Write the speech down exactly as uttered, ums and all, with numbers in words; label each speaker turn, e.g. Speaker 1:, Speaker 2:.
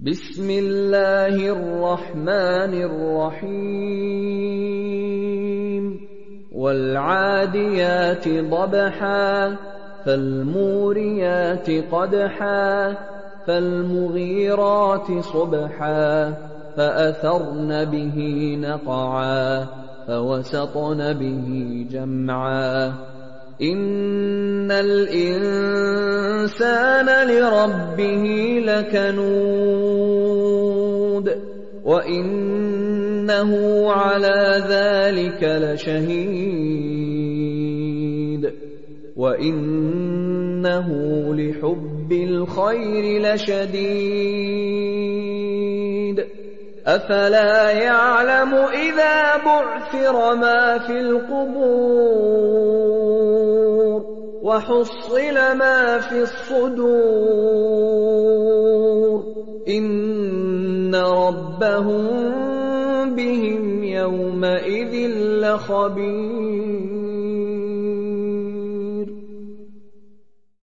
Speaker 1: بسم الله الرحمن الرحيم والعاديات ضبحا فالموريات قدحا فالمغيرات صبحا فأثرن به نقعا فوسطن به جمعا إن الإنسان لربه لكنود وإنه على ذلك لشهيد وإنه لحب الخير لشديد أفلا يعلم إذا بعثر ما في القبور وحصل ما في الصدور إن ربهم بهم يومئذ لخبير.